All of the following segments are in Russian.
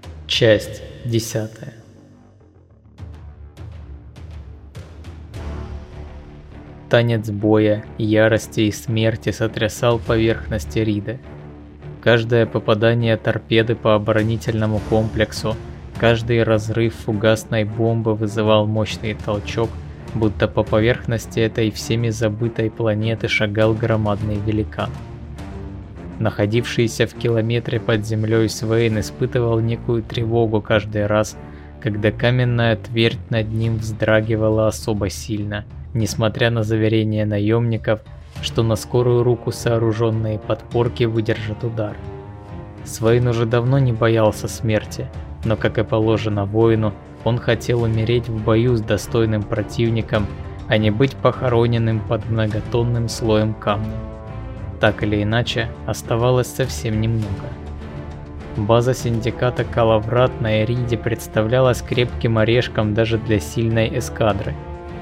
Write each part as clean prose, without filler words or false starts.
Часть 10. Танец боя, ярости и смерти сотрясал поверхность Ириды. Каждое попадание торпеды по оборонительному комплексу, каждый разрыв фугасной бомбы вызывал мощный толчок, будто по поверхности этой всеми забытой планеты шагал громадный великан. Находившийся в километре под землей Свейн испытывал некую тревогу каждый раз, когда каменная твердь над ним вздрагивала особо сильно, несмотря на заверения наемников, что на скорую руку сооруженные подпорки выдержат удар. Свейн уже давно не боялся смерти, но, как и положено воину, он хотел умереть в бою с достойным противником, а не быть похороненным под многотонным слоем камня. Так или иначе, оставалось совсем немного. База синдиката Калаврат на Ириде представлялась крепким орешком даже для сильной эскадры.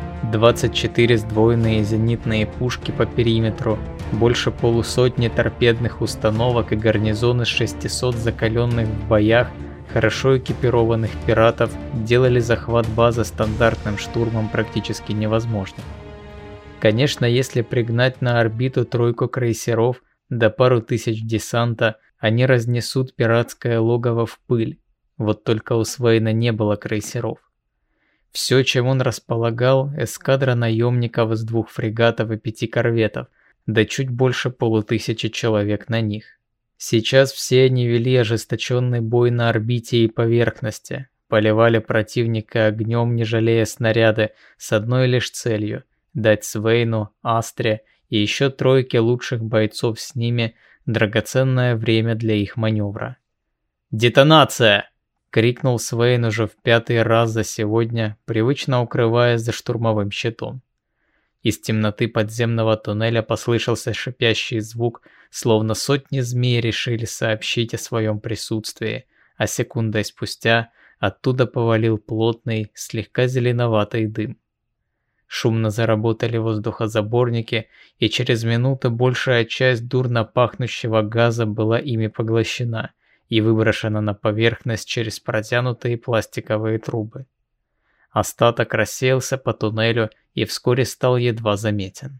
24 сдвоенные зенитные пушки по периметру, больше полусотни торпедных установок и гарнизон из 600 закаленных в боях, хорошо экипированных пиратов делали захват базы стандартным штурмом практически невозможным. Конечно, если пригнать на орбиту тройку крейсеров да пару тысяч десанта, они разнесут пиратское логово в пыль. Вот только у Свейна не было крейсеров. Все, чем он располагал, эскадра наемников из 2 фрегатов и 5 корветов, да чуть больше 500 человек на них. Сейчас все они вели ожесточенный бой на орбите и поверхности, поливали противника огнем, не жалея снаряды, с одной лишь целью – дать Свейну, Астре и еще тройке лучших бойцов с ними драгоценное время для их маневра. «Детонация!» — крикнул Свейн уже в 5-й раз за сегодня, привычно укрываясь за штурмовым щитом. Из темноты подземного туннеля послышался шипящий звук, словно сотни змей решили сообщить о своем присутствии, а секундой спустя оттуда повалил плотный, слегка зеленоватый дым. Шумно заработали воздухозаборники, и через минуту большая часть дурно пахнущего газа была ими поглощена и выброшена на поверхность через протянутые пластиковые трубы. Остаток рассеялся по туннелю и вскоре стал едва заметен.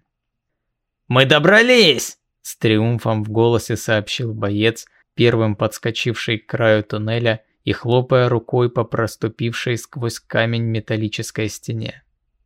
«Мы добрались!» — с триумфом в голосе сообщил боец, первым подскочивший к краю туннеля и хлопая рукой по проступившей сквозь камень металлической стене.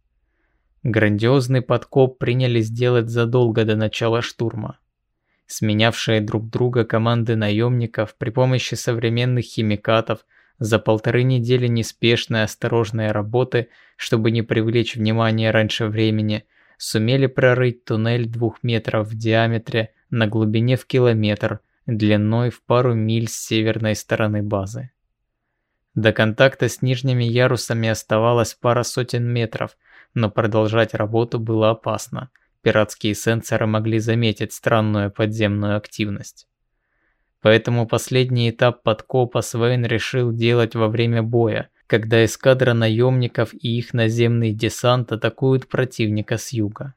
Грандиозный подкоп принялись делать задолго до начала штурма. Сменявшие друг друга команды наемников при помощи современных химикатов за 1,5 недели неспешной осторожной работы, чтобы не привлечь внимание раньше времени, сумели прорыть туннель 2 метров в диаметре на глубине в километр, длиной в пару миль с северной стороны базы. До контакта с нижними ярусами оставалось пара сотен метров, но продолжать работу было опасно. Пиратские сенсоры могли заметить странную подземную активность. Поэтому последний этап подкопа Свейн решил делать во время боя, когда эскадра наемников и их наземный десант атакуют противника с юга.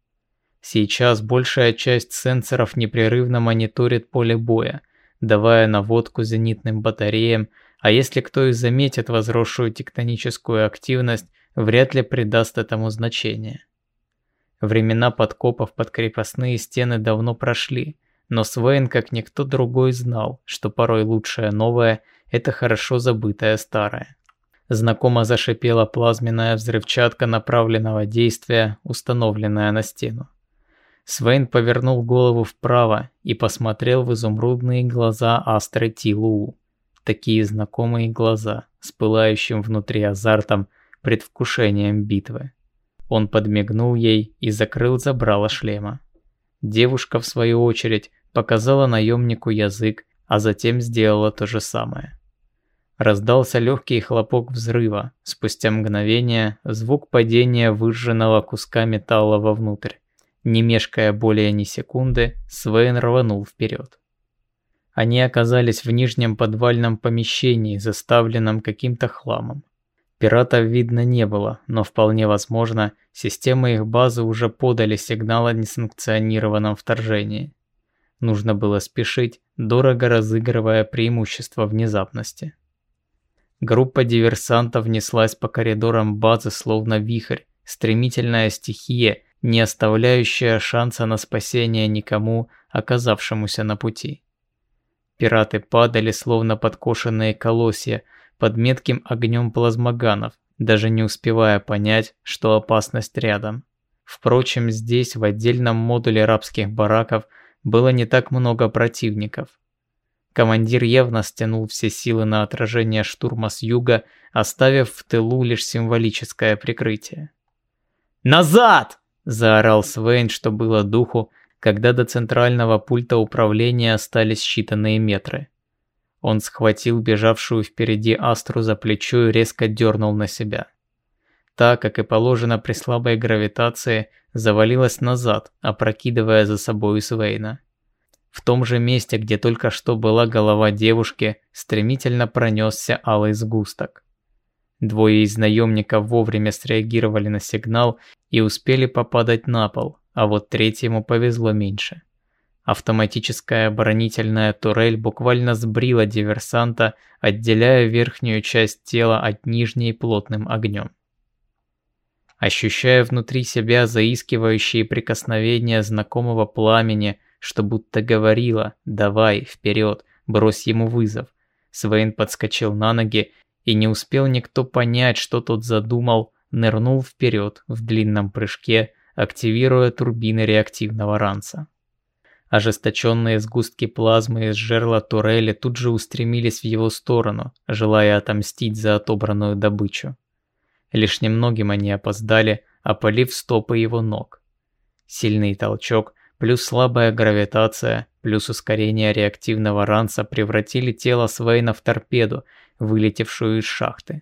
Сейчас большая часть сенсоров непрерывно мониторит поле боя, давая наводку зенитным батареям, а если кто и заметит возросшую тектоническую активность, вряд ли придаст этому значение. Времена подкопов под крепостные стены давно прошли, но Свейн, как никто другой, знал, что порой лучшее новое – это хорошо забытое старое. Знакомо зашипела плазменная взрывчатка направленного действия, установленная на стену. Свейн повернул голову вправо и посмотрел в изумрудные глаза Астры Ти-Луу. Такие знакомые глаза, с пылающим внутри азартом, предвкушением битвы. Он подмигнул ей и закрыл забрало шлема. Девушка, в свою очередь, показала наемнику язык, а затем сделала то же самое. Раздался легкий хлопок взрыва, спустя мгновение звук падения выжженного куска металла вовнутрь. Не мешкая более ни секунды, Свейн рванул вперед. Они оказались в нижнем подвальном помещении, заставленном каким-то хламом. Пиратов видно не было, но вполне возможно, системы их базы уже подали сигнал о несанкционированном вторжении. Нужно было спешить, дорого разыгрывая преимущество внезапности. Группа диверсантов неслась по коридорам базы словно вихрь, стремительная стихия, не оставляющая шанса на спасение никому, оказавшемуся на пути. Пираты падали словно подкошенные колосья под метким огнем плазмоганов, даже не успевая понять, что опасность рядом. Впрочем, здесь, в отдельном модуле рабских бараков, было не так много противников. Командир явно стянул все силы на отражение штурма с юга, оставив в тылу лишь символическое прикрытие. «Назад!» – заорал Свейн, что было духу, когда до центрального пульта управления остались считанные метры. Он схватил бежавшую впереди Астру за плечо и резко дернул на себя. Та, как и положено при слабой гравитации, завалилась назад, опрокидывая за собой Свейна. В том же месте, где только что была голова девушки, стремительно пронесся алый сгусток. Двое из наемников вовремя среагировали на сигнал и успели попадать на пол, а вот третьему повезло меньше. Автоматическая оборонительная турель буквально сбрила диверсанта, отделяя верхнюю часть тела от нижней плотным огнем. Ощущая внутри себя заискивающие прикосновения знакомого пламени, что будто говорило «давай, вперед, брось ему вызов», Свейн подскочил на ноги, и не успел никто понять, что тот задумал, нырнул вперед в длинном прыжке, активируя турбины реактивного ранца. Ожесточенные сгустки плазмы из жерла турели тут же устремились в его сторону, желая отомстить за отобранную добычу. Лишь немногим они опоздали, опалив стопы его ног. Сильный толчок, плюс слабая гравитация, плюс ускорение реактивного ранца превратили тело Свейна в торпеду, вылетевшую из шахты.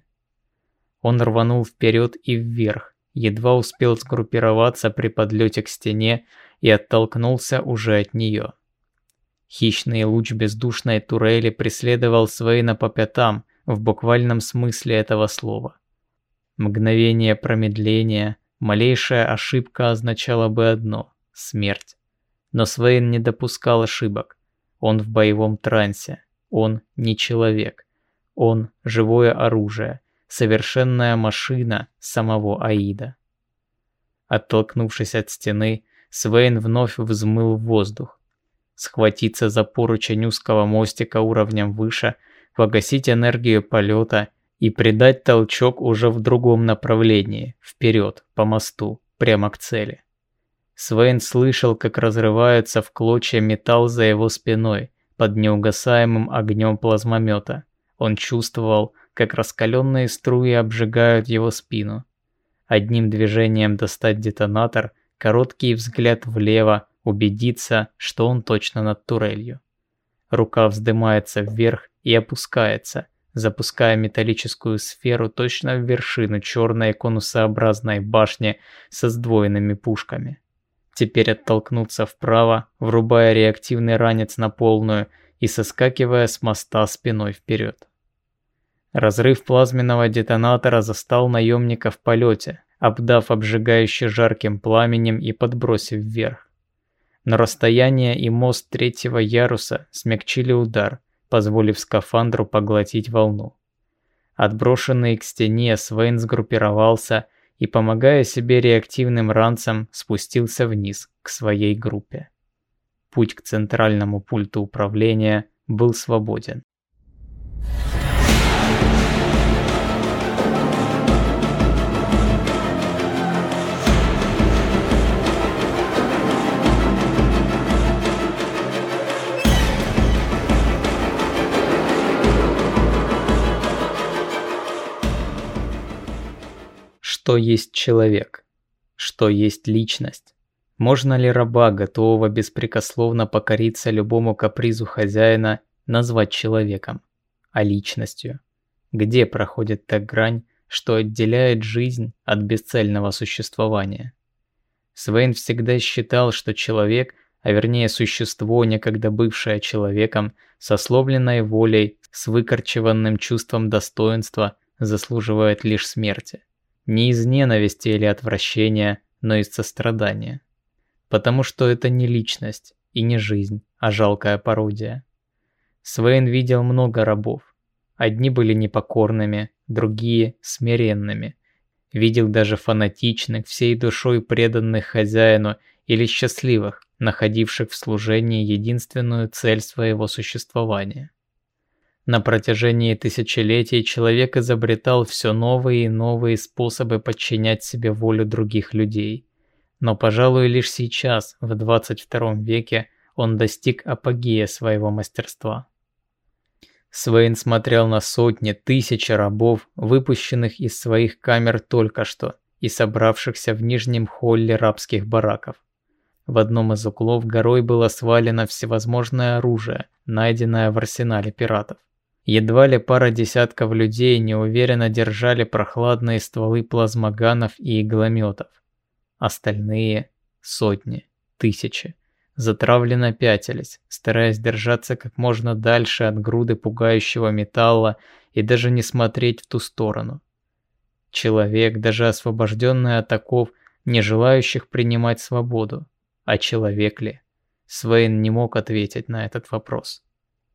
Он рванул вперед и вверх, едва успел сгруппироваться при подлете к стене и оттолкнулся уже от нее. Хищный луч бездушной турели преследовал Свейна по пятам, в буквальном смысле этого слова. Мгновение промедления, малейшая ошибка означала бы одно – смерть. Но Свейн не допускал ошибок. Он в боевом трансе. Он не человек. Он – живое оружие, совершенная машина самого Аида. Оттолкнувшись от стены, Свейн вновь взмыл в воздух. Схватиться за поручень узкого мостика уровнем выше, погасить энергию полета и придать толчок уже в другом направлении, вперед, по мосту, прямо к цели. Свейн слышал, как разрывается в клочья металл за его спиной под неугасаемым огнем плазмомета. Он чувствовал, как раскаленные струи обжигают его спину. Одним движением достать детонатор, короткий взгляд влево, убедиться, что он точно над турелью. Рука вздымается вверх и опускается, запуская металлическую сферу точно в вершину черной конусообразной башни со сдвоенными пушками. Теперь оттолкнуться вправо, врубая реактивный ранец на полную и соскакивая с моста спиной вперед. Разрыв плазменного детонатора застал наемника в полете, обдав обжигающе жарким пламенем и подбросив вверх. Но расстояние и мост третьего яруса смягчили удар, позволив скафандру поглотить волну. Отброшенный к стене, Свейн сгруппировался и, помогая себе реактивным ранцем, спустился вниз к своей группе. Путь к центральному пульту управления был свободен. Что есть человек? Что есть личность? Можно ли раба, готового беспрекословно покориться любому капризу хозяина, назвать человеком, а личностью? Где проходит та грань, что отделяет жизнь от бесцельного существования? Свейн всегда считал, что человек, а вернее существо, некогда бывшее человеком, со сломленной волей, с выкорчеванным чувством достоинства, заслуживает лишь смерти. Не из ненависти или отвращения, но из сострадания. Потому что это не личность и не жизнь, а жалкая пародия. Свейн видел много рабов. Одни были непокорными, другие – смиренными. Видел даже фанатичных, всей душой преданных хозяину или счастливых, находивших в служении единственную цель своего существования. На протяжении тысячелетий человек изобретал все новые и новые способы подчинять себе волю других людей. Но, пожалуй, лишь сейчас, в 22 веке, он достиг апогея своего мастерства. Свейн смотрел на сотни, тысячи рабов, выпущенных из своих камер только что и собравшихся в нижнем холле рабских бараков. В одном из углов горой было свалено всевозможное оружие, найденное в арсенале пиратов. Едва ли пара десятков людей неуверенно держали прохладные стволы плазмоганов и иглометов. Остальные сотни, тысячи затравленно пятились, стараясь держаться как можно дальше от груды пугающего металла и даже не смотреть в ту сторону. Человек, даже освобожденный от оков, не желающих принимать свободу. А человек ли? Свейн не мог ответить на этот вопрос.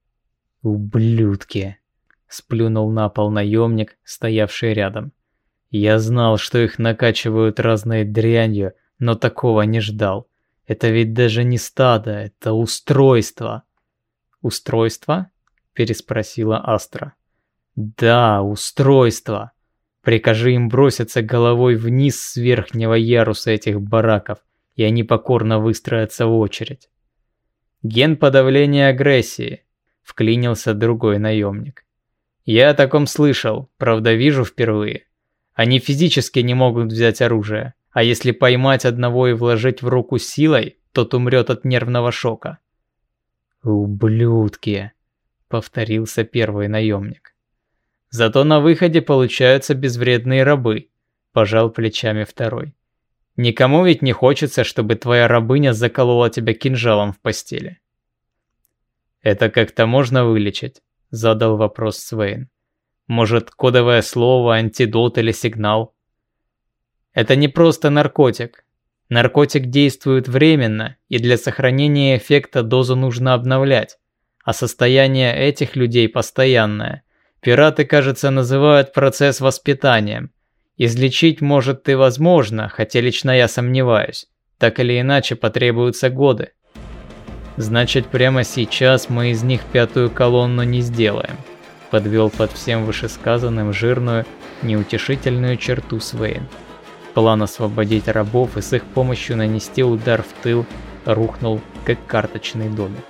«Ублюдки!» — сплюнул на пол наемник, стоявший рядом. «Я знал, что их накачивают разной дрянью, но такого не ждал. Это ведь даже не стадо, это устройство». «Устройство?» — переспросила Астра. «Да, устройство. Прикажи им броситься головой вниз с верхнего яруса этих бараков, и они покорно выстроятся в очередь». «Ген подавления агрессии», — вклинился другой наемник. «Я о таком слышал, правда вижу впервые. Они физически не могут взять оружие, а если поймать одного и вложить в руку силой, тот умрет от нервного шока». «Ублюдки», — повторился первый наемник. «Зато на выходе получаются безвредные рабы», — пожал плечами второй. «Никому ведь не хочется, чтобы твоя рабыня заколола тебя кинжалом в постели». «Это как-то можно вылечить?» — задал вопрос Свейн. «Может, кодовое слово, антидот или сигнал?» «Это не просто наркотик. Наркотик действует временно, и для сохранения эффекта дозу нужно обновлять, а состояние этих людей постоянное. Пираты, кажется, называют процесс воспитанием. Излечить может и возможно, хотя лично я сомневаюсь. Так или иначе потребуются годы. Значит, прямо сейчас мы из них пятую колонну не сделаем», — подвел под всем вышесказанным жирную, неутешительную черту Свейн. План освободить рабов и с их помощью нанести удар в тыл рухнул, как карточный домик.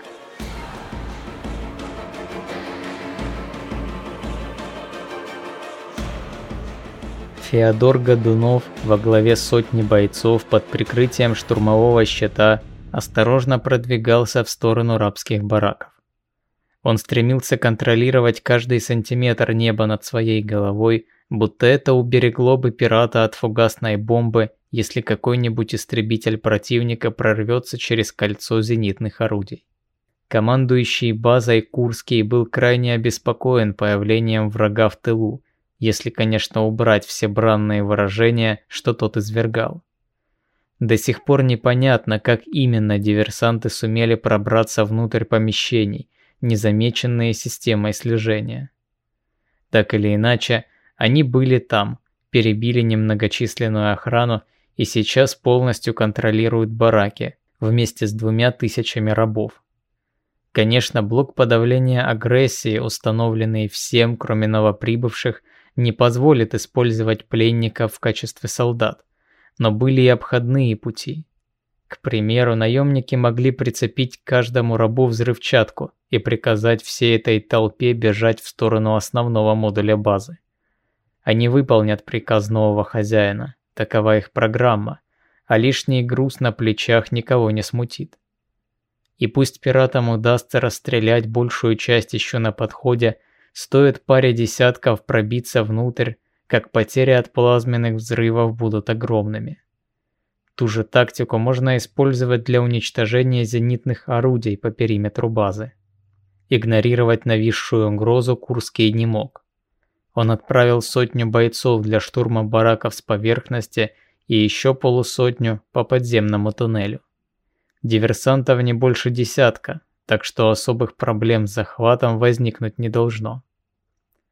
Феодор Годунов во главе сотни бойцов под прикрытием штурмового щита осторожно продвигался в сторону рабских бараков. Он стремился контролировать каждый сантиметр неба над своей головой, будто это уберегло бы пирата от фугасной бомбы, если какой-нибудь истребитель противника прорвется через кольцо зенитных орудий. Командующий базой Курский был крайне обеспокоен появлением врага в тылу, если, конечно, убрать все бранные выражения, что тот извергал. До сих пор непонятно, как именно диверсанты сумели пробраться внутрь помещений, незамеченные системой слежения. Так или иначе, они были там, перебили немногочисленную охрану и сейчас полностью контролируют бараки вместе с 2000 рабов. Конечно, блок подавления агрессии, установленный всем, кроме новоприбывших, не позволит использовать пленников в качестве солдат, но были и обходные пути. К примеру, наемники могли прицепить к каждому рабу взрывчатку и приказать всей этой толпе бежать в сторону основного модуля базы. Они выполнят приказ нового хозяина, такова их программа, а лишний груз на плечах никого не смутит. И пусть пиратам удастся расстрелять большую часть еще на подходе, стоит паре десятков пробиться внутрь, как потери от плазменных взрывов будут огромными. Ту же тактику можно использовать для уничтожения зенитных орудий по периметру базы. Игнорировать нависшую угрозу Курский не мог. Он отправил 100 бойцов для штурма бараков с поверхности и еще полусотню по подземному туннелю. Диверсантов не больше десятка, так что особых проблем с захватом возникнуть не должно.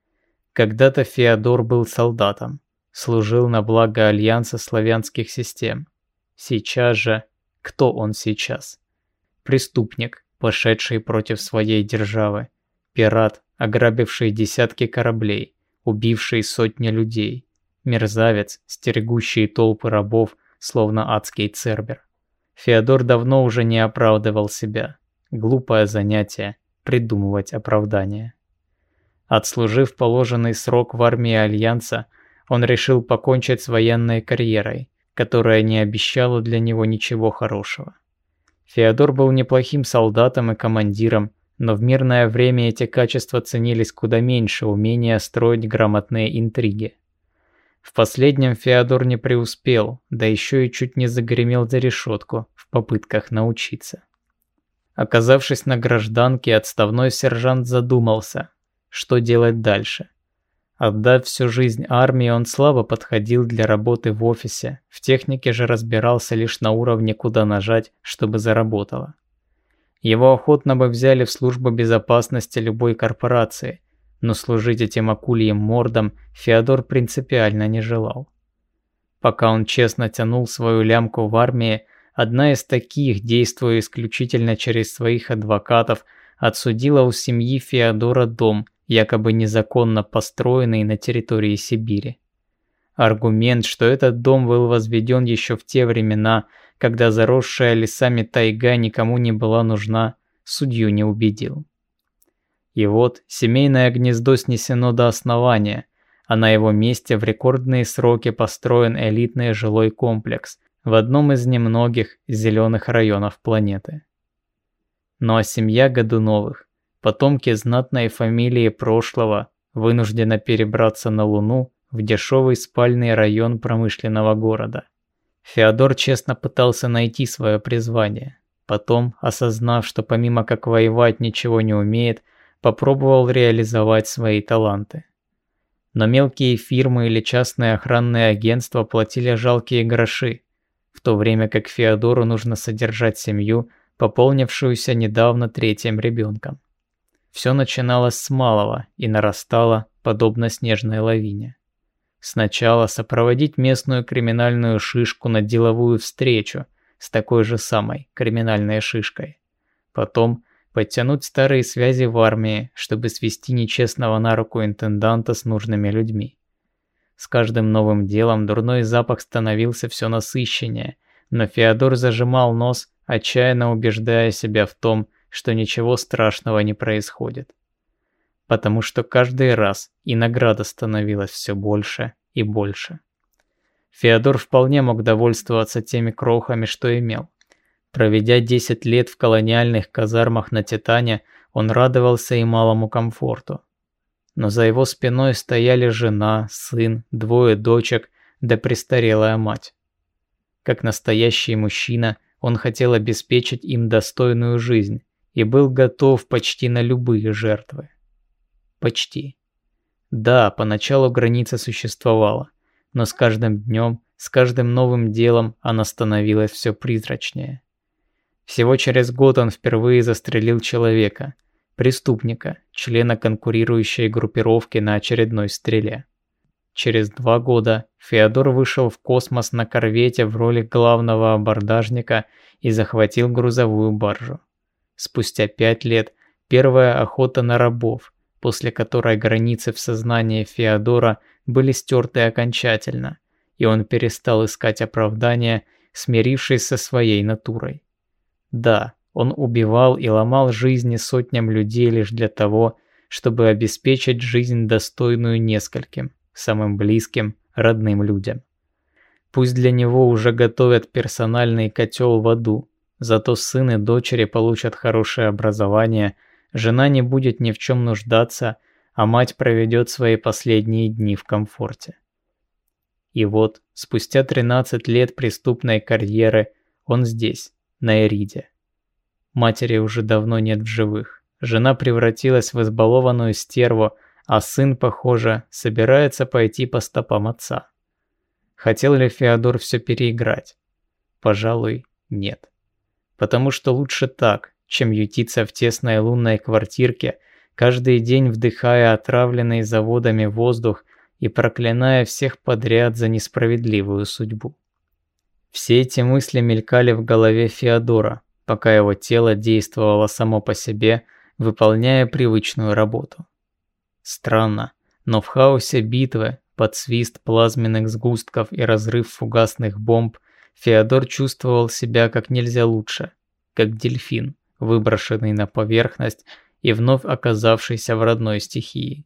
Когда-то Феодор был солдатом, служил на благо Альянса славянских систем. Сейчас же, кто он сейчас? Преступник, пошедший против своей державы, пират, ограбивший десятки кораблей, убивший сотни людей, мерзавец, стерегущий толпы рабов, словно адский цербер. Феодор давно уже не оправдывал себя. Глупое занятие – придумывать оправдания. Отслужив положенный срок в армии Альянса, он решил покончить с военной карьерой, которая не обещала для него ничего хорошего. Феодор был неплохим солдатом и командиром, но в мирное время эти качества ценились куда меньше умения строить грамотные интриги. В последнем Феодор не преуспел, да еще и чуть не загремел за решетку в попытках научиться. Оказавшись на гражданке, отставной сержант задумался, что делать дальше. Отдав всю жизнь армии, он слабо подходил для работы в офисе, в технике же разбирался лишь на уровне, куда нажать, чтобы заработало. Его охотно бы взяли в службу безопасности любой корпорации, но служить этим акульим мордам Феодор принципиально не желал. Пока он честно тянул свою лямку в армии, одна из таких, действуя исключительно через своих адвокатов, отсудила у семьи Феодора дом, якобы незаконно построенный на территории Сибири. Аргумент, что этот дом был возведен еще в те времена, когда заросшая лесами тайга никому не была нужна, судью не убедил. И вот семейное гнездо снесено до основания, а на его месте в рекордные сроки построен элитный жилой комплекс в одном из немногих зеленых районов планеты. Ну а семья Годуновых, потомки знатной фамилии прошлого, вынуждена перебраться на Луну в дешевый спальный район промышленного города. Феодор честно пытался найти свое призвание. Потом, осознав, что помимо как воевать ничего не умеет, попробовал реализовать свои таланты. Но мелкие фирмы или частные охранные агентства платили жалкие гроши, в то время как Феодору нужно содержать семью, пополнившуюся недавно 3-м ребенком. Все начиналось с малого и нарастало, подобно снежной лавине. Сначала сопроводить местную криминальную шишку на деловую встречу с такой же самой криминальной шишкой. Потом подтянуть старые связи в армии, чтобы свести нечестного на руку интенданта с нужными людьми. С каждым новым делом дурной запах становился все насыщеннее, но Феодор зажимал нос, отчаянно убеждая себя в том, что ничего страшного не происходит. Потому что каждый раз и награда становилась все больше и больше. Феодор вполне мог довольствоваться теми крохами, что имел. Проведя 10 лет в колониальных казармах на Титане, он радовался и малому комфорту. Но за его спиной стояли жена, сын, 2 дочек, да престарелая мать. Как настоящий мужчина, он хотел обеспечить им достойную жизнь и был готов почти на любые жертвы. Почти. Да, поначалу граница существовала, но с каждым днем, с каждым новым делом она становилась все призрачнее. Всего через год он впервые застрелил человека, преступника, члена конкурирующей группировки на очередной стреле. Через 2 года Феодор вышел в космос на корвете в роли главного абордажника и захватил грузовую баржу. Спустя 5 лет первая охота на рабов, после которой границы в сознании Феодора были стерты окончательно, и он перестал искать оправдания, смирившись со своей натурой. Да, он убивал и ломал жизни сотням людей лишь для того, чтобы обеспечить жизнь достойную нескольким, самым близким, родным людям. Пусть для него уже готовят персональный котел в аду, зато сын и дочери получат хорошее образование, жена не будет ни в чем нуждаться, а мать проведет свои последние дни в комфорте. И вот, спустя 13 лет преступной карьеры, он здесь, на Эриде. Матери уже давно нет в живых, жена превратилась в избалованную стерву, а сын, похоже, собирается пойти по стопам отца. Хотел ли Феодор все переиграть? Пожалуй, нет. Потому что лучше так, чем ютиться в тесной лунной квартирке, каждый день вдыхая отравленный заводами воздух и проклиная всех подряд за несправедливую судьбу. Все эти мысли мелькали в голове Феодора, пока его тело действовало само по себе, выполняя привычную работу. Странно, но в хаосе битвы, под свист плазменных сгустков и разрыв фугасных бомб, Феодор чувствовал себя как нельзя лучше, как дельфин, выброшенный на поверхность и вновь оказавшийся в родной стихии.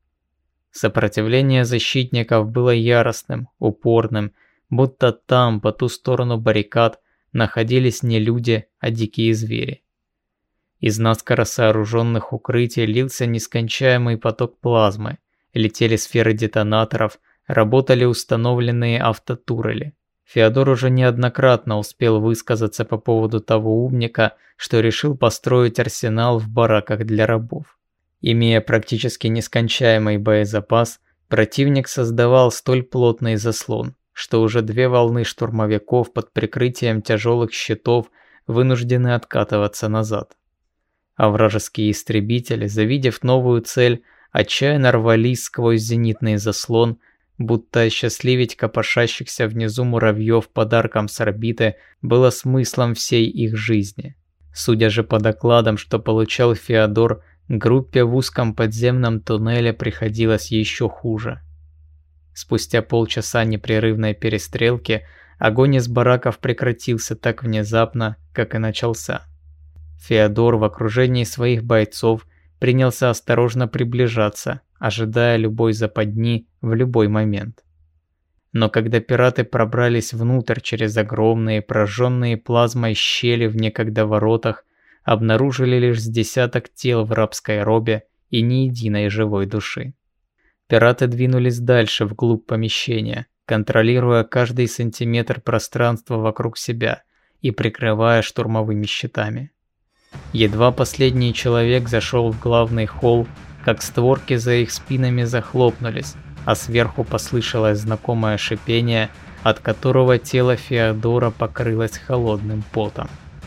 Сопротивление защитников было яростным, упорным, будто там, по ту сторону баррикад, находились не люди, а дикие звери. Из наскоро сооруженных укрытий лился нескончаемый поток плазмы, летели сферы детонаторов, работали установленные автотурели. Феодор уже неоднократно успел высказаться по поводу того умника, что решил построить арсенал в бараках для рабов. Имея практически нескончаемый боезапас, противник создавал столь плотный заслон, что уже 2 волны штурмовиков под прикрытием тяжелых щитов вынуждены откатываться назад. А вражеские истребители, завидев новую цель, отчаянно рвались сквозь зенитный заслон, будто осчастливить копошащихся внизу муравьев подарком с орбиты было смыслом всей их жизни. Судя же по докладам, что получал Феодор, группе в узком подземном туннеле приходилось еще хуже. Спустя полчаса непрерывной перестрелки огонь из бараков прекратился так внезапно, как и начался. Феодор в окружении своих бойцов принялся осторожно приближаться, ожидая любой западни в любой момент. Но когда пираты пробрались внутрь через огромные прожженные плазмой щели в некогда воротах, обнаружили лишь с десяток тел в рабской робе и ни единой живой души. Пираты двинулись дальше вглубь помещения, контролируя каждый сантиметр пространства вокруг себя и прикрывая штурмовыми щитами. Едва последний человек зашел в главный холл, как створки за их спинами захлопнулись, а сверху послышалось знакомое шипение, от которого тело Феодора покрылось холодным потом.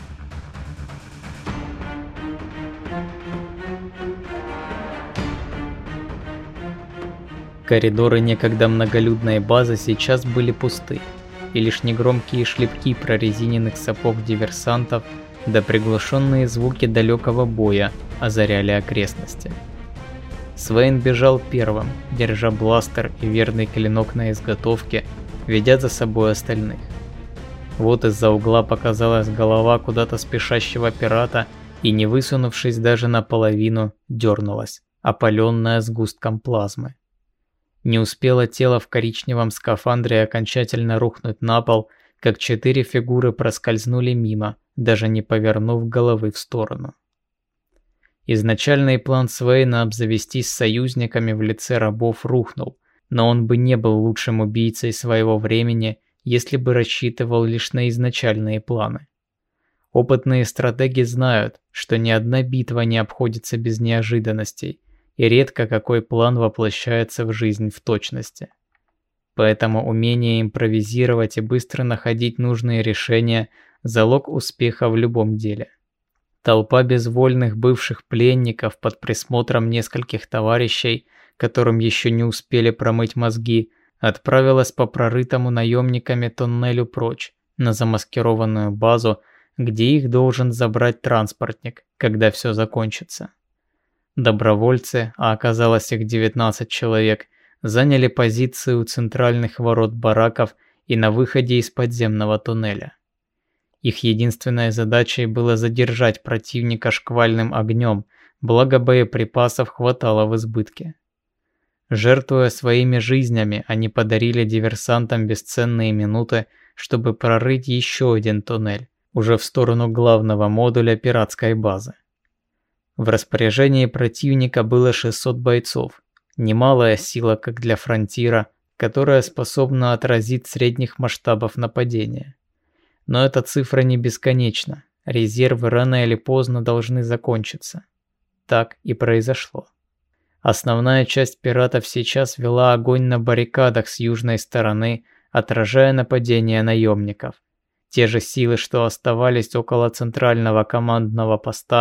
Коридоры некогда многолюдной базы сейчас были пусты, и лишь негромкие шлепки прорезиненных сапог диверсантов да приглушенные звуки далекого боя озаряли окрестности. Свейн бежал первым, держа бластер и верный клинок на изготовке, ведя за собой остальных. Вот из-за угла показалась голова куда-то спешащего пирата и, не высунувшись даже наполовину, дернулась, опаленная сгустком плазмы. Не успело тело в коричневом скафандре окончательно рухнуть на пол, как 4 фигуры проскользнули мимо, даже не повернув головы в сторону. Изначальный план Свейна обзавестись союзниками в лице рабов рухнул, но он бы не был лучшим убийцей своего времени, если бы рассчитывал лишь на изначальные планы. Опытные стратеги знают, что ни одна битва не обходится без неожиданностей, и редко какой план воплощается в жизнь в точности. Поэтому умение импровизировать и быстро находить нужные решения – залог успеха в любом деле. Толпа безвольных бывших пленников под присмотром нескольких товарищей, которым еще не успели промыть мозги, отправилась по прорытому наемниками тоннелю прочь, на замаскированную базу, где их должен забрать транспортник, когда все закончится. Добровольцы, а оказалось их 19 человек, заняли позиции у центральных ворот бараков и на выходе из подземного туннеля. Их единственной задачей было задержать противника шквальным огнем, благо боеприпасов хватало в избытке. Жертвуя своими жизнями, они подарили диверсантам бесценные минуты, чтобы прорыть еще один туннель, уже в сторону главного модуля пиратской базы. В распоряжении противника было 600 бойцов, немалая сила как для фронтира, которая способна отразить средних масштабов нападения. Но эта цифра не бесконечна, резервы рано или поздно должны закончиться. Так и произошло. Основная часть пиратов сейчас вела огонь на баррикадах с южной стороны, отражая нападения наемников. Те же силы, что оставались около центрального командного поста,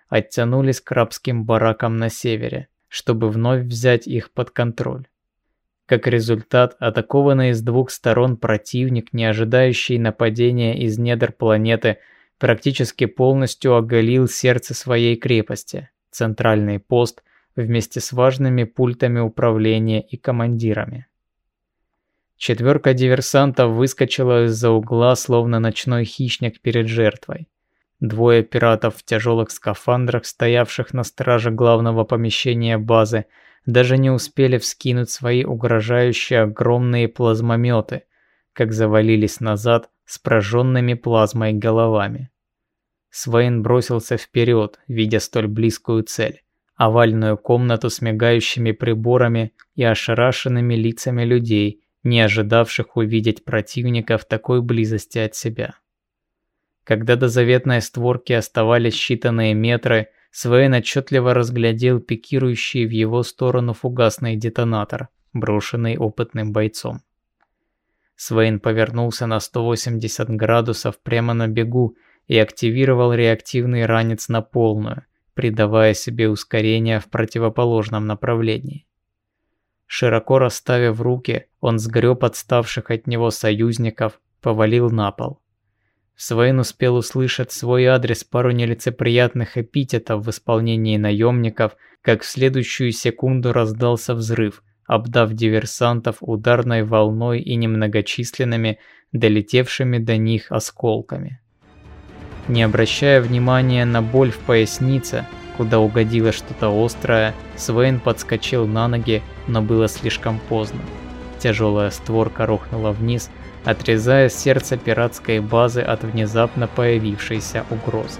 оттянулись к рабским баракам на севере, чтобы вновь взять их под контроль. Как результат, атакованный с двух сторон противник, не ожидающий нападения из недр планеты, практически полностью оголил сердце своей крепости, центральный пост, вместе с важными пультами управления и командирами. Четверка диверсантов выскочила из-за угла, словно ночной хищник перед жертвой. Двое пиратов в тяжелых скафандрах, стоявших на страже главного помещения базы, даже не успели вскинуть свои угрожающие огромные плазмометы, как завалились назад с прожженными плазмой головами. Свейн бросился вперед, видя столь близкую цель – овальную комнату с мигающими приборами и ошарашенными лицами людей, не ожидавших увидеть противника в такой близости от себя. Когда до заветной створки оставались считанные метры, Свейн отчетливо разглядел пикирующий в его сторону фугасный детонатор, брошенный опытным бойцом. Свейн повернулся на 180 градусов прямо на бегу и активировал реактивный ранец на полную, придавая себе ускорение в противоположном направлении. Широко расставив руки, он сгреб отставших от него союзников, повалил на пол. Свейн успел услышать в свой адрес пару нелицеприятных эпитетов в исполнении наемников, как в следующую секунду раздался взрыв, обдав диверсантов ударной волной и немногочисленными, долетевшими до них осколками. Не обращая внимания на боль в пояснице, куда угодило что-то острое, Свейн подскочил на ноги, но было слишком поздно. Тяжелая створка рухнула вниз, отрезая сердце пиратской базы от внезапно появившейся угрозы.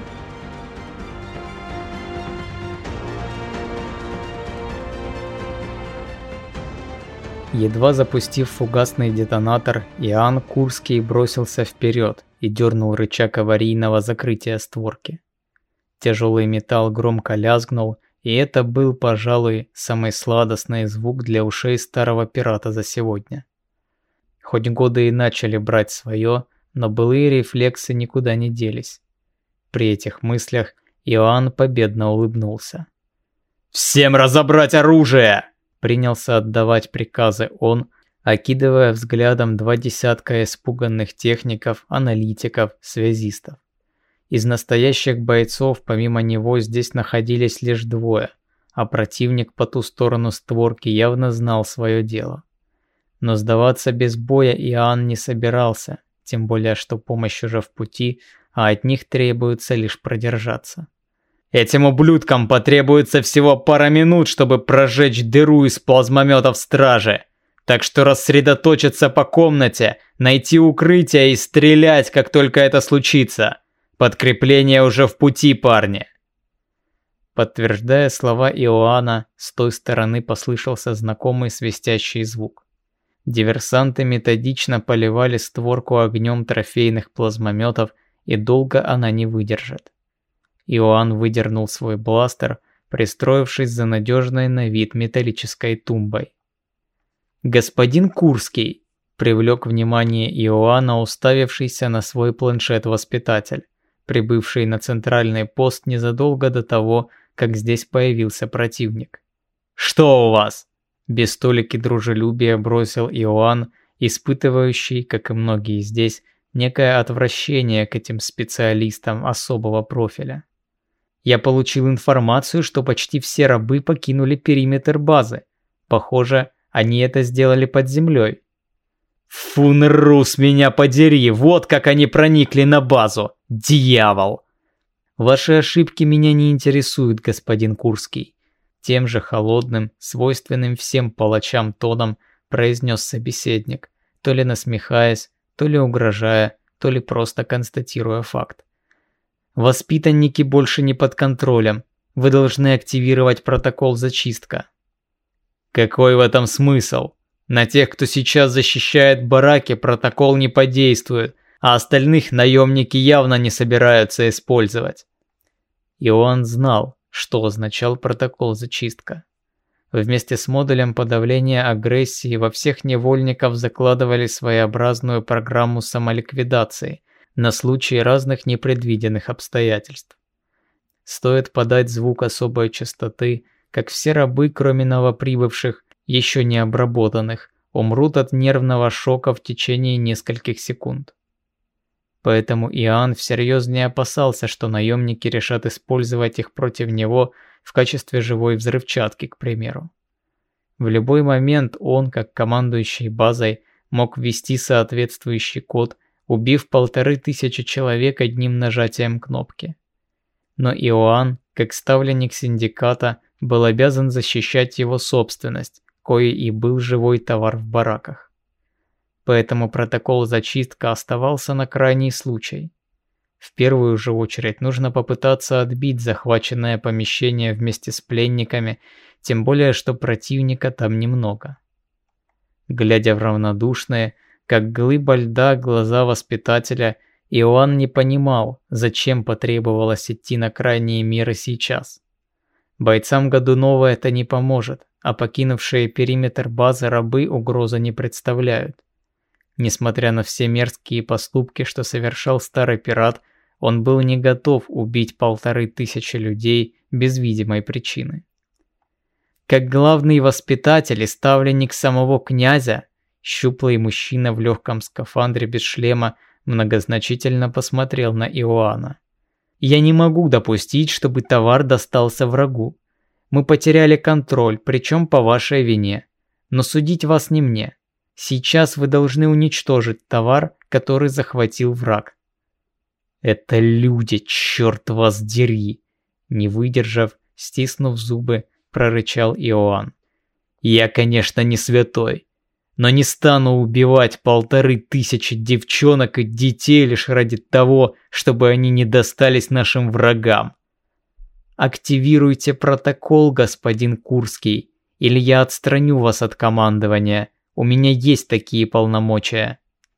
Едва запустив фугасный детонатор, Иоанн Курский бросился вперед и дернул рычаг аварийного закрытия створки. Тяжелый металл громко лязгнул, и это был, пожалуй, самый сладостный звук для ушей старого пирата за сегодня. Хоть годы и начали брать свое, но былые рефлексы никуда не делись. При этих мыслях Иоанн победно улыбнулся. «Всем разобрать оружие!» Принялся отдавать приказы он, окидывая взглядом 20 испуганных техников, аналитиков, связистов. Из настоящих бойцов помимо него здесь находились лишь двое, а противник по ту сторону створки явно знал свое дело. Но сдаваться без боя Иоанн не собирался, тем более что помощь уже в пути, а от них требуется лишь продержаться. «Этим ублюдкам потребуется всего пара минут, чтобы прожечь дыру из плазмометов стражи, так что рассредоточиться по комнате, найти укрытие и стрелять, как только это случится. Подкрепление уже в пути, парни!» Подтверждая слова Иоанна, с той стороны послышался знакомый свистящий звук. Диверсанты методично поливали створку огнем трофейных плазмометов, и долго она не выдержит. Иоанн выдернул свой бластер, пристроившись за надежной на вид металлической тумбой. «Господин Курский!» – привлек внимание Иоанна, уставившийся на свой планшет-воспитатель, прибывший на центральный пост незадолго до того, как здесь появился противник. «Что у вас?» – без толики дружелюбия бросил Иоанн, испытывающий, как и многие здесь, некое отвращение к этим специалистам особого профиля. «Я получил информацию, что почти все рабы покинули периметр базы. Похоже, они это сделали под землей». «Фунрус, меня подери, вот как они проникли на базу! Дьявол!» «Ваши ошибки меня не интересуют, господин Курский», — тем же холодным, свойственным всем палачам тоном произнес собеседник, то ли насмехаясь, то ли угрожая, то ли просто констатируя факт. «Воспитанники больше не под контролем. Вы должны активировать протокол зачистка». «Какой в этом смысл? На тех, кто сейчас защищает бараки, протокол не подействует, а остальных наемники явно не собираются использовать». Иоанн знал, что означал протокол зачистка. Вместе с модулем подавления агрессии во всех невольников закладывали своеобразную программу самоликвидации на случай разных непредвиденных обстоятельств. Стоит подать звук особой частоты, как все рабы, кроме новоприбывших, еще не обработанных, умрут от нервного шока в течение нескольких секунд. Поэтому Иоанн всерьез не опасался, что наемники решат использовать их против него в качестве живой взрывчатки, к примеру. В любой момент он, как командующий базой, мог ввести соответствующий код, убив 1500 человек одним нажатием кнопки. Но Иоанн, как ставленник синдиката, был обязан защищать его собственность, коей и был живой товар в бараках. Поэтому протокол зачистка оставался на крайний случай. В первую же очередь нужно попытаться отбить захваченное помещение вместе с пленниками, тем более что противника там немного. Глядя в равнодушные, как глыба льда, глаза воспитателя, Иоанн не понимал, зачем потребовалось идти на крайние меры сейчас. Бойцам Годунова это не поможет, а покинувшие периметр базы рабы угрозы не представляют. Несмотря на все мерзкие поступки, что совершал старый пират, он был не готов убить 1500 людей без видимой причины. Как главный воспитатель и ставленник самого князя, щуплый мужчина в легком скафандре без шлема многозначительно посмотрел на Иоанна. «Я не могу допустить, чтобы товар достался врагу. Мы потеряли контроль, причем по вашей вине. Но судить вас не мне. Сейчас вы должны уничтожить товар, который захватил враг». «Это люди, черт вас дери!» Не выдержав, стиснув зубы, прорычал Иоанн. «Я, конечно, не святой, но не стану убивать 1500 девчонок и детей лишь ради того, чтобы они не достались нашим врагам. Активируйте протокол, господин Курский, или я отстраню вас от командования. У меня есть такие полномочия».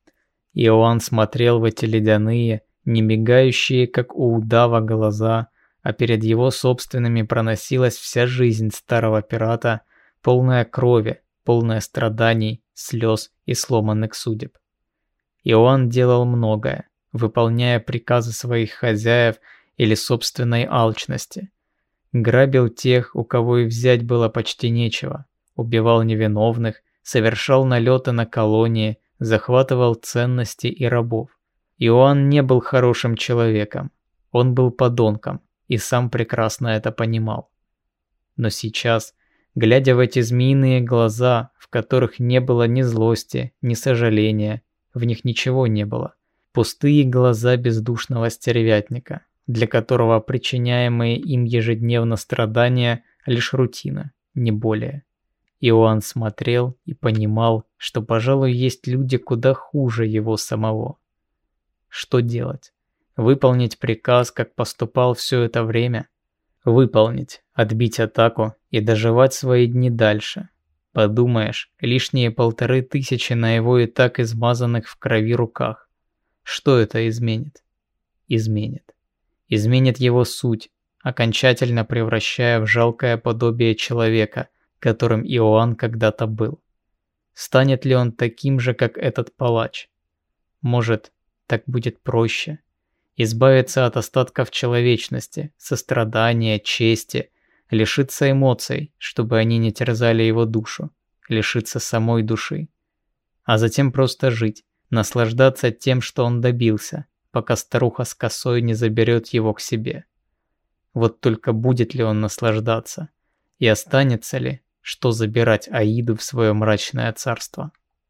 Иоанн смотрел в эти ледяные, не мигающие, как у удава, глаза, а перед его собственными проносилась вся жизнь старого пирата, полная крови, полная страданий, слез и сломанных судеб. Иоанн делал многое, выполняя приказы своих хозяев или собственной алчности. Грабил тех, у кого и взять было почти нечего, убивал невиновных, совершал налеты на колонии, захватывал ценности и рабов. Иоанн не был хорошим человеком, он был подонком и сам прекрасно это понимал. Но сейчас, глядя в эти змеиные глаза, в которых не было ни злости, ни сожаления, в них ничего не было, пустые глаза бездушного стервятника, для которого причиняемые им ежедневно страдания лишь рутина, не более. Иоанн смотрел и понимал, что, пожалуй, есть люди куда хуже его самого. Что делать? Выполнить приказ, как поступал все это время? Выполнить, отбить атаку и доживать свои дни дальше. Подумаешь, лишние 1500 на его и так измазанных в крови руках. Что это изменит? Изменит. Изменит его суть, окончательно превращая в жалкое подобие человека, которым Иоанн когда-то был. Станет ли он таким же, как этот палач? Может, так будет проще? Избавиться от остатков человечности, сострадания, чести, лишиться эмоций, чтобы они не терзали его душу, лишиться самой души. А затем просто жить, наслаждаться тем, что он добился, пока старуха с косой не заберет его к себе. Вот только будет ли он наслаждаться? И останется ли, что забирать Аиду в свое мрачное царство?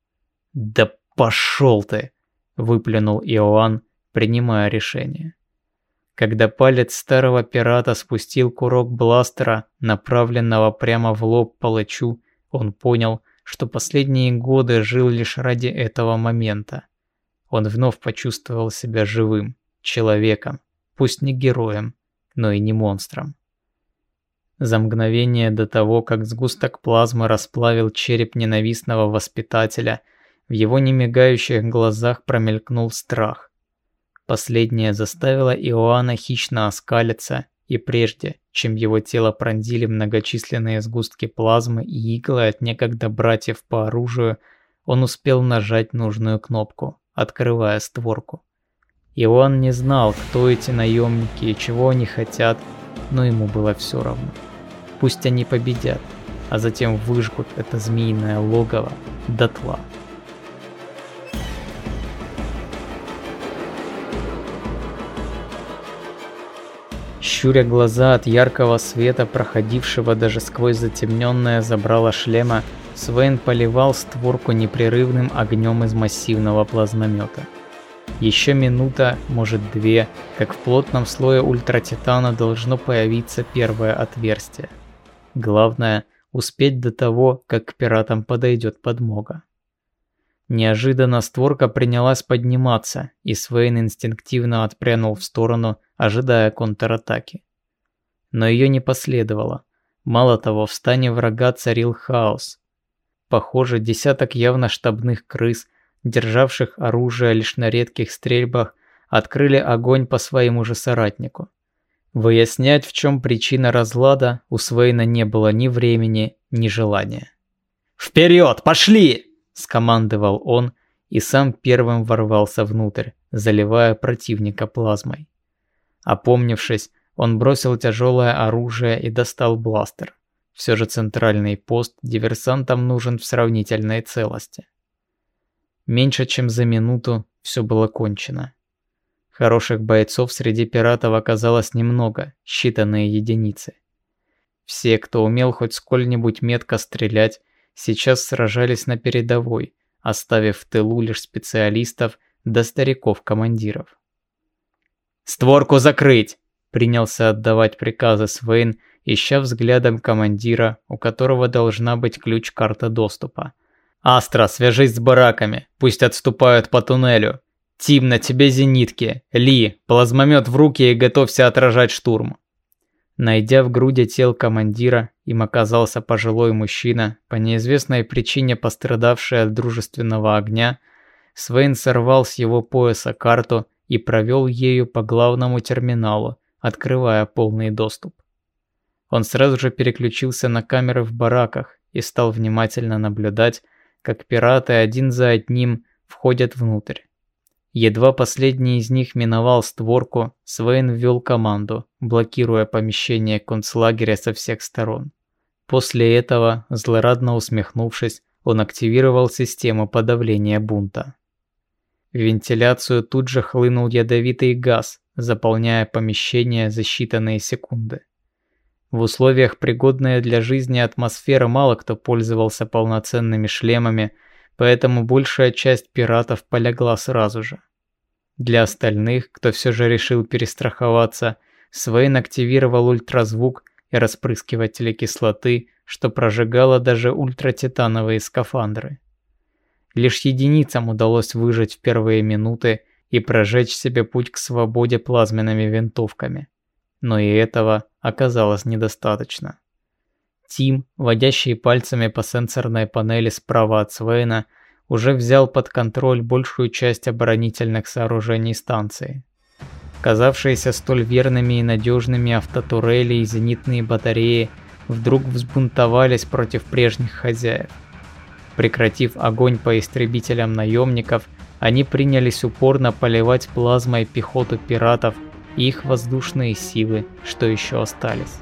«Да пошел ты!» – выплюнул Иоанн, принимая решение. Когда палец старого пирата спустил курок бластера, направленного прямо в лоб палачу, он понял, что последние годы жил лишь ради этого момента. Он вновь почувствовал себя живым, человеком, пусть не героем, но и не монстром. За мгновение до того, как сгусток плазмы расплавил череп ненавистного воспитателя, в его немигающих глазах промелькнул страх. Последнее заставило Иоанна хищно оскалиться, и прежде, чем его тело пронзили многочисленные сгустки плазмы и иглы от некогда братьев по оружию, он успел нажать нужную кнопку, открывая створку. Иоанн не знал, кто эти наемники и чего они хотят, но ему было все равно. Пусть они победят, а затем выжгут это змеиное логово дотла. Щуря глаза от яркого света, проходившего даже сквозь затемненное забрало шлема, Свейн поливал створку непрерывным огнем из массивного плазмомета. Еще минута, может две, как в плотном слое ультратитана должно появиться первое отверстие. Главное — успеть до того, как к пиратам подойдет подмога. Неожиданно створка принялась подниматься, и Свейн инстинктивно отпрянул в сторону, ожидая контратаки. Но ее не последовало. Мало того, в стане врага царил хаос. Похоже, десяток явно штабных крыс, державших оружие лишь на редких стрельбах, открыли огонь по своему же соратнику. Выяснять, в чем причина разлада, у Свейна не было ни времени, ни желания. «Вперед, пошли!» – скомандовал он, и сам первым ворвался внутрь, заливая противника плазмой. Опомнившись, он бросил тяжелое оружие и достал бластер. Все же центральный пост диверсантам нужен в сравнительной целости. Меньше чем за минуту все было кончено. Хороших бойцов среди пиратов оказалось немного, считанные единицы. Все, кто умел хоть сколь-нибудь метко стрелять, сейчас сражались на передовой, оставив в тылу лишь специалистов да стариков-командиров. «Створку закрыть!» — принялся отдавать приказы Свейн, ища взглядом командира, у которого должна быть ключ-карта доступа. «Астра, свяжись с бараками, пусть отступают по туннелю. Тим, на тебе зенитки. Ли, плазмомет в руки и готовься отражать штурм». Найдя в груди тел командира, им оказался пожилой мужчина, по неизвестной причине пострадавший от дружественного огня, Свейн сорвал с его пояса карту и провел ею по главному терминалу, открывая полный доступ. Он сразу же переключился на камеры в бараках и стал внимательно наблюдать, как пираты один за одним входят внутрь. Едва последний из них миновал створку, Свейн ввел команду, блокируя помещение концлагеря со всех сторон. После этого, злорадно усмехнувшись, он активировал систему подавления бунта. В вентиляцию тут же хлынул ядовитый газ, заполняя помещение за считанные секунды. В условиях, пригодной для жизни атмосферы, мало кто пользовался полноценными шлемами, поэтому большая часть пиратов полегла сразу же. Для остальных, кто все же решил перестраховаться, Свейн активировал ультразвук и распрыскиватели кислоты, что прожигало даже ультратитановые скафандры. Лишь единицам удалось выжить в первые минуты и прожечь себе путь к свободе плазменными винтовками. Но и этого оказалось недостаточно. Тим, водящий пальцами по сенсорной панели справа от Свейна, уже взял под контроль большую часть оборонительных сооружений станции. Казавшиеся столь верными и надежными автотурели и зенитные батареи вдруг взбунтовались против прежних хозяев. Прекратив огонь по истребителям наемников, они принялись упорно поливать плазмой пехоту пиратов и их воздушные силы, что еще остались.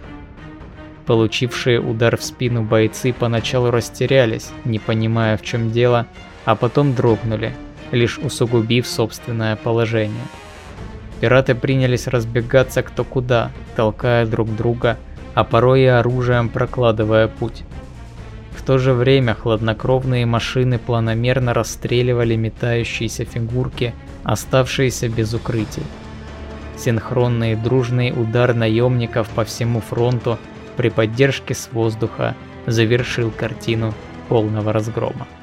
Получившие удар в спину бойцы поначалу растерялись, не понимая, в чем дело, а потом дрогнули, лишь усугубив собственное положение. Пираты принялись разбегаться кто куда, толкая друг друга, а порой и оружием прокладывая путь. В то же время хладнокровные машины планомерно расстреливали метающиеся фигурки, оставшиеся без укрытий. Синхронный дружный удар наемников по всему фронту при поддержке с воздуха завершил картину полного разгрома.